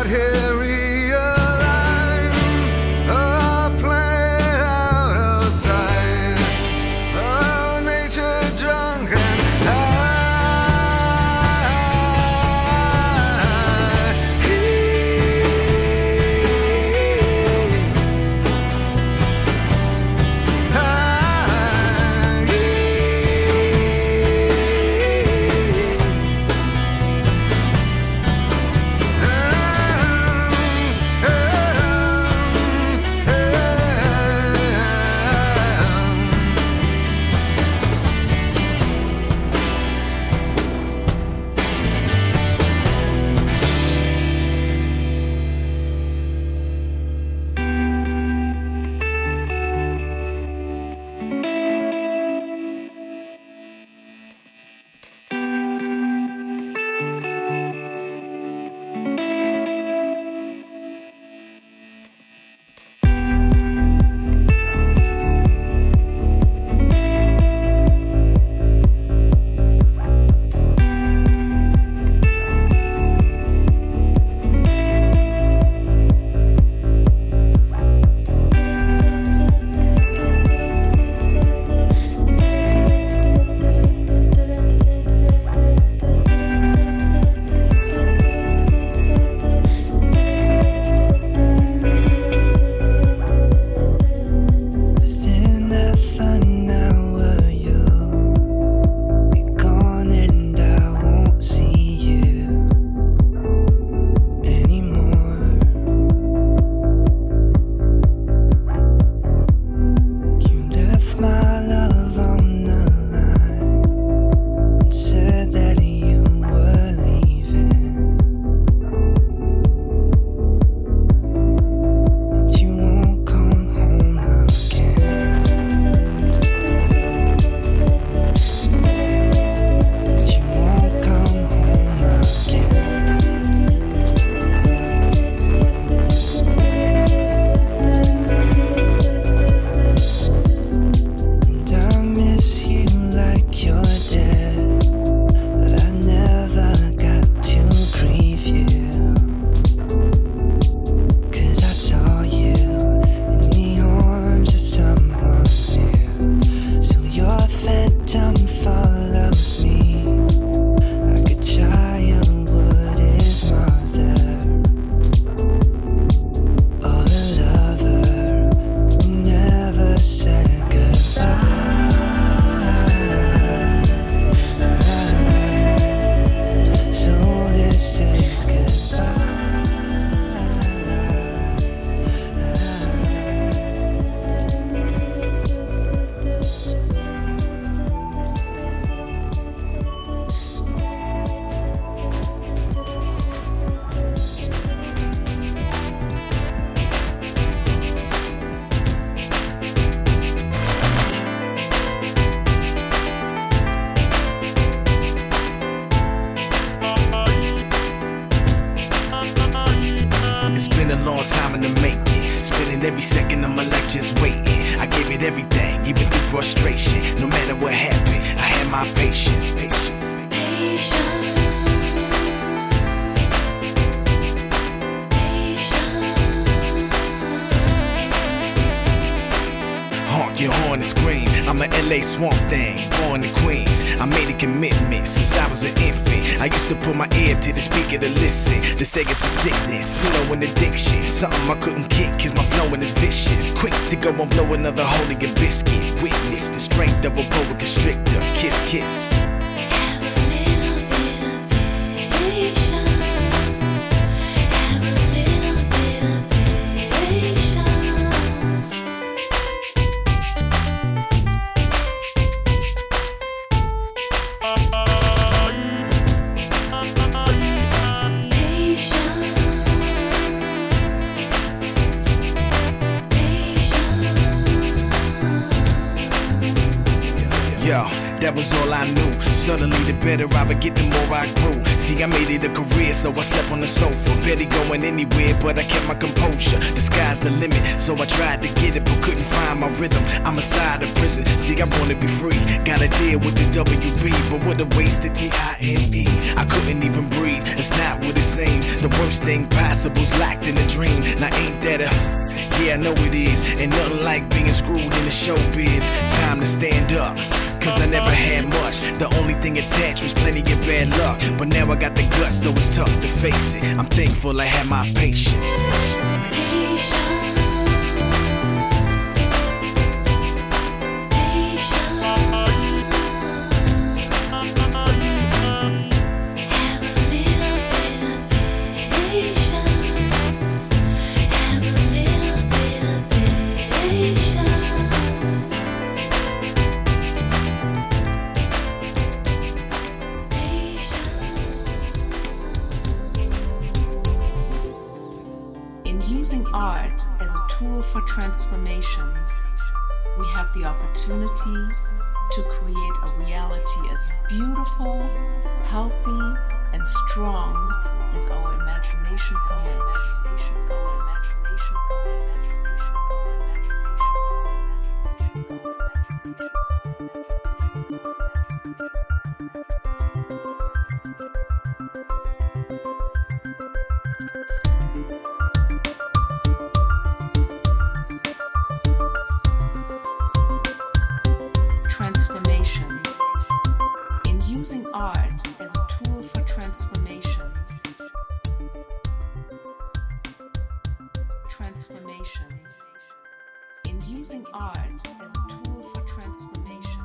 every second of my life just waiting. I gave it everything, even through frustration. No matter what happened, I had my patience. Honk your horn and scream, I'm a LA swamp thing, born in Queens. I made a commitment since I was an infant. I used to put my ear to the speaker to listen. They say it's a sickness, you know, an addiction. Something I couldn't kick, cause my flowing is vicious. Quick to go and blow another hole in your biscuit. Witness the strength of a boa constrictor. Kiss, kiss. Yo, that was all I knew. Suddenly the better I would get, the more I grew. See, I made it a career, so I slept on the sofa. Barely going anywhere, but I kept my composure. The sky's the limit, so I tried to get it, but couldn't find my rhythm. I'm inside of prison, see, I wanna be free. Gotta deal with the WB, but what a waste of time. I couldn't even breathe, it's not what it seems. The worst thing possible's lacked in a dream. Now ain't that a... Yeah, I know it is. Ain't nothing like being screwed in the showbiz. Time to stand up, cause I never had much. The only thing attached was plenty of bad luck. But now I got the guts, though it's tough to face it. I'm thankful I had my patience. Using art as a tool for transformation, we have the opportunity to create a reality as beautiful, healthy, and strong as our imagination permits. Transformation. In using art as a tool for transformation. Transformation. In using art as a tool for transformation.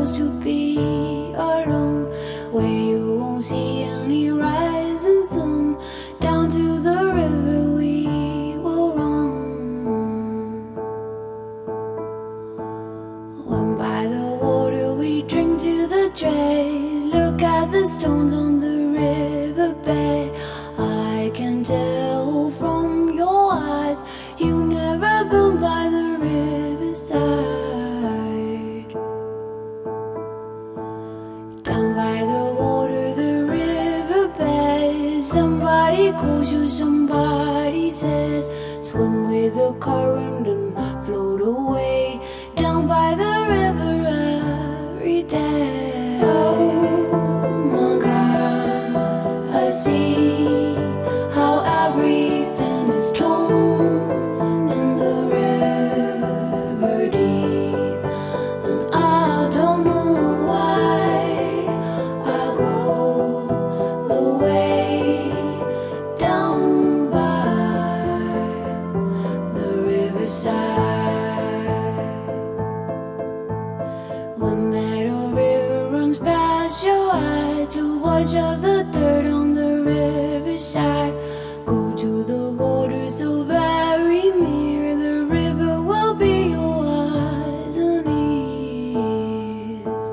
supposed to be alone, where you won't see any rising sun. Down to the river we will run. When by the water we drink to the dregs, look at the stones on the riverbed. I can tell from your eyes you never been by the riverside. Down by the water, the riverbed, somebody calls you, somebody says, swim with the current and float away. Down by the river every day. Oh my God, I see how everything is torn in the river deep, and I don't know why I go the way down by the riverside. When that old river runs past your eyes to wash off the dirt on the riverside, go to the water so very near. The river will be your eyes and ears.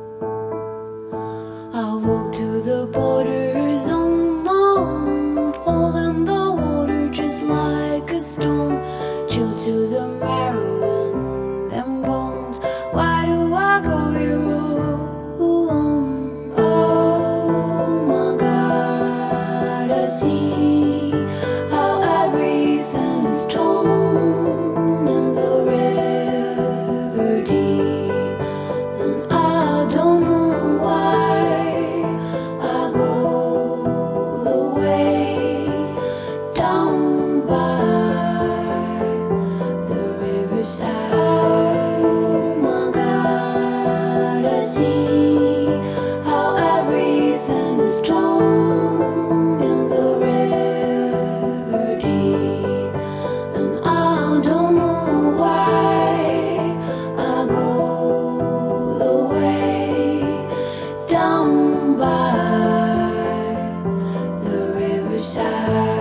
I'll walk to the borders on my own, fall in the water just like a stone, chill to the marrow in them bones. Why do I go here all alone? Oh my God, I see how everything is torn in the river deep, and I don't know why I go the way down by the riverside. Oh my God, I see how everything is torn in the river deep, and I don't know why I go the way down by the riverside.